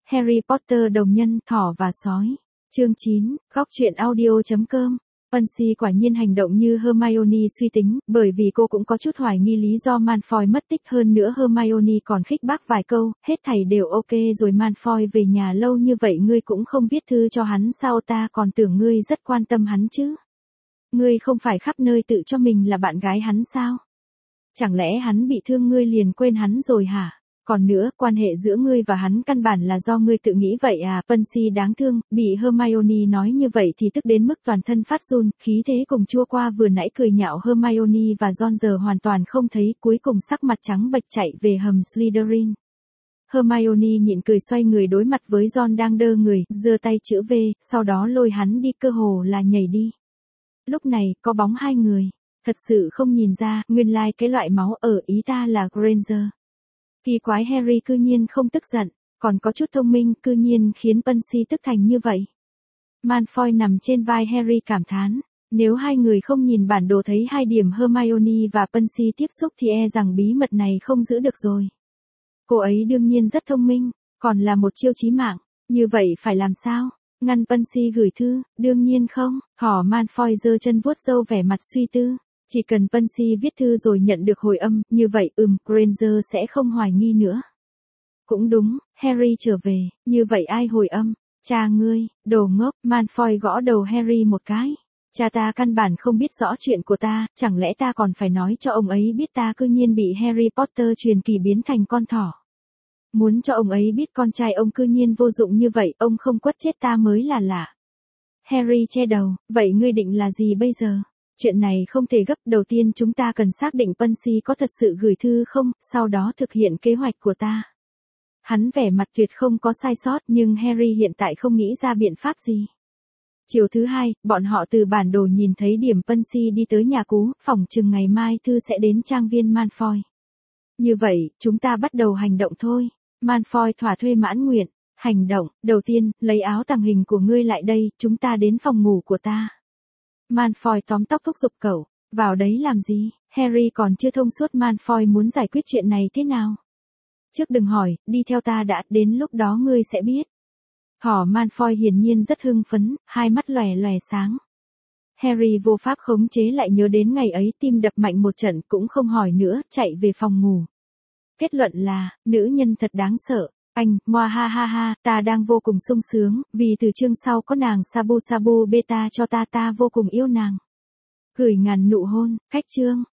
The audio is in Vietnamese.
Harry Potter đồng nhân, thỏ và sói. Chương 9, góc truyện audio.com. Percy quả nhiên hành động như Hermione suy tính, bởi vì cô cũng có chút hoài nghi lý do Malfoy mất tích, hơn nữa Hermione còn khích bác vài câu, hết thảy đều ok rồi. Malfoy về nhà lâu như vậy ngươi cũng không viết thư cho hắn sao, ta còn tưởng ngươi rất quan tâm hắn chứ. Ngươi không phải khắp nơi tự cho mình là bạn gái hắn sao? Chẳng lẽ hắn bị thương ngươi liền quên hắn rồi hả? Còn nữa, quan hệ giữa ngươi và hắn căn bản là do ngươi tự nghĩ vậy à? Percy đáng thương, bị Hermione nói như vậy thì tức đến mức toàn thân phát run, khí thế cùng chua qua vừa nãy cười nhạo Hermione và Ron giờ hoàn toàn không thấy, cuối cùng sắc mặt trắng bệch chạy về hầm Slytherin. Hermione nhịn cười xoay người đối mặt với Ron đang đơ người, giơ tay chữ V, sau đó lôi hắn đi, cơ hồ là nhảy đi. Lúc này, có bóng hai người. Thật sự không nhìn ra, nguyên lai cái loại máu ở ý ta là Granger. Kỳ quái Harry cư nhiên không tức giận, còn có chút thông minh, cư nhiên khiến Percy tức thành như vậy. Malfoy nằm trên vai Harry cảm thán, nếu hai người không nhìn bản đồ thấy hai điểm Hermione và Percy tiếp xúc thì e rằng bí mật này không giữ được rồi. Cô ấy đương nhiên rất thông minh, còn là một chiêu chí mạng, như vậy phải làm sao? Ngăn Percy gửi thư, đương nhiên không. Thỏ Malfoy giơ chân vuốt râu vẻ mặt suy tư. Chỉ cần Percy viết thư rồi nhận được hồi âm, như vậy Granger sẽ không hoài nghi nữa. Cũng đúng, Harry trở về, như vậy ai hồi âm? Cha ngươi, đồ ngốc. Malfoy gõ đầu Harry một cái. Cha ta căn bản không biết rõ chuyện của ta, chẳng lẽ ta còn phải nói cho ông ấy biết ta cư nhiên bị Harry Potter truyền kỳ biến thành con thỏ. Muốn cho ông ấy biết con trai ông cư nhiên vô dụng như vậy, ông không quất chết ta mới là lạ. Harry che đầu, vậy ngươi định là gì bây giờ? Chuyện này không thể gấp, đầu tiên chúng ta cần xác định Percy có thật sự gửi thư không, sau đó thực hiện kế hoạch của ta. Hắn vẻ mặt tuyệt không có sai sót, nhưng Harry hiện tại không nghĩ ra biện pháp gì. Chiều thứ hai, bọn họ từ bản đồ nhìn thấy điểm Percy đi tới nhà cũ, phỏng chừng ngày mai thư sẽ đến trang viên Malfoy. Như vậy, chúng ta bắt đầu hành động thôi. Malfoy thỏa thuê mãn nguyện. Hành động, đầu tiên, lấy áo tàng hình của ngươi lại đây, chúng ta đến phòng ngủ của ta. Malfoy tóm tóc thúc giục cậu, vào đấy làm gì? Harry còn chưa thông suốt Malfoy muốn giải quyết chuyện này thế nào. Trước đừng hỏi, đi theo ta đã, đến lúc đó ngươi sẽ biết. Thỏ Malfoy hiển nhiên rất hưng phấn, hai mắt lòe lòe sáng. Harry vô pháp khống chế lại nhớ đến ngày ấy, tim đập mạnh một trận, cũng không hỏi nữa, chạy về phòng ngủ. Kết luận là, nữ nhân thật đáng sợ. Anh, moa ha ha ha, ta đang vô cùng sung sướng, vì từ chương sau có nàng Sabu Sabu Beta cho ta vô cùng yêu nàng. Gửi ngàn nụ hôn, cách chương.